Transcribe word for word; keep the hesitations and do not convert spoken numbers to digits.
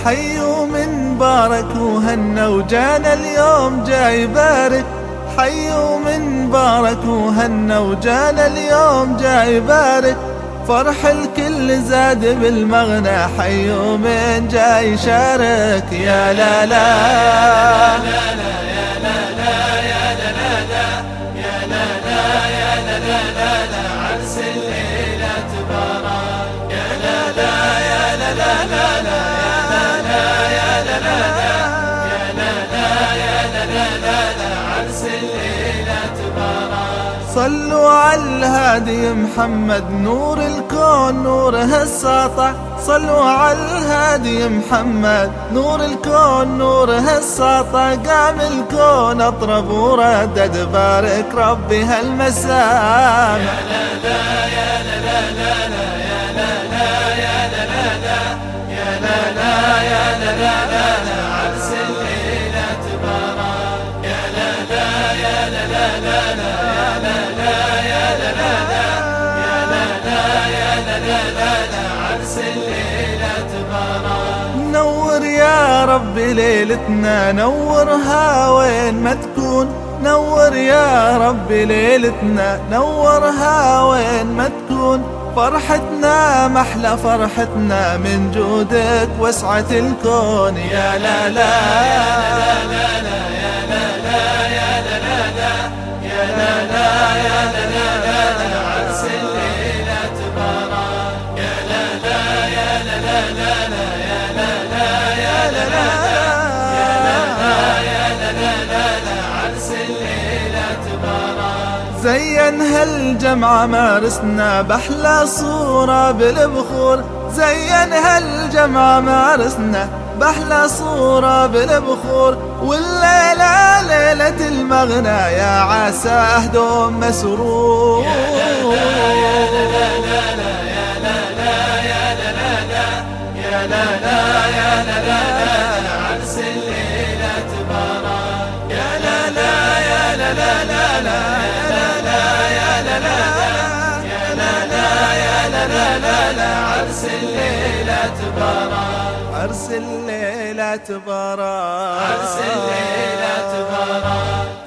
حي من بارك وهنا وجانا اليوم جاي بارك. حي من بارك وهنا وجانا اليوم جاي بارك. فرح الكل زاد بالمغنى حي من جاي يشارك. يا لا لا عرس الليلة تبارك. يا لا لا يا لا لا لا لا يا لا لا يا لا لا لا يا لا لا يا لا لا لا عرس الليلة تبارك. صلوا على الهادي محمد نور الكون نوره الساطع. صلوا على الهادي محمد نور الكون نوره الساطع. قام الكون اطرب وردد بارك ربي هالمسام. يا لا لا يا لا لا لا يا لا لا يا لا لا لا يا لا لا يا لا لا لا عرس الليلة تبارك. يا لا لا يا لا لا لا يا لا لا يا لا لا لا يا لا لا يا لا لا لا عرس الليلة تبارك. نور يا ربي ليلتنا نورها وين ما تكون. نور يا ربي ليلتنا نورها وين ما تكون. فرحتنا محلى فرحتنا من جودك وسعة الكون. يا لا لا يا لا لا يا لا لا يا لا لا لا يا لا لا يا لا لا لا عرس الليلة تبارك. يا لا لا يا لا لا لا يا لا لا يا لا لا يا لا لا يا لا لا لا عرس الليلة تبارك. زين هالجمعة مارسنا بأحلى صورة بالبخور. زين هالجمعة مارسنا بأحلى صورة بالبخور. والليلة ليلة المغنى يا عساه دوم مسرور. يا لا يا لا لا لا يا لا لا يا لا لا لا يا لا لا يا لا لا لا عرس الليلة تبارك. يا لا لا يا لا لا لا يا لا لا يا لا لا يا لا لا يا لا لا لا عرس الليلة تبارك. عرس الليلة تبارك. عرس الليلة تبارك.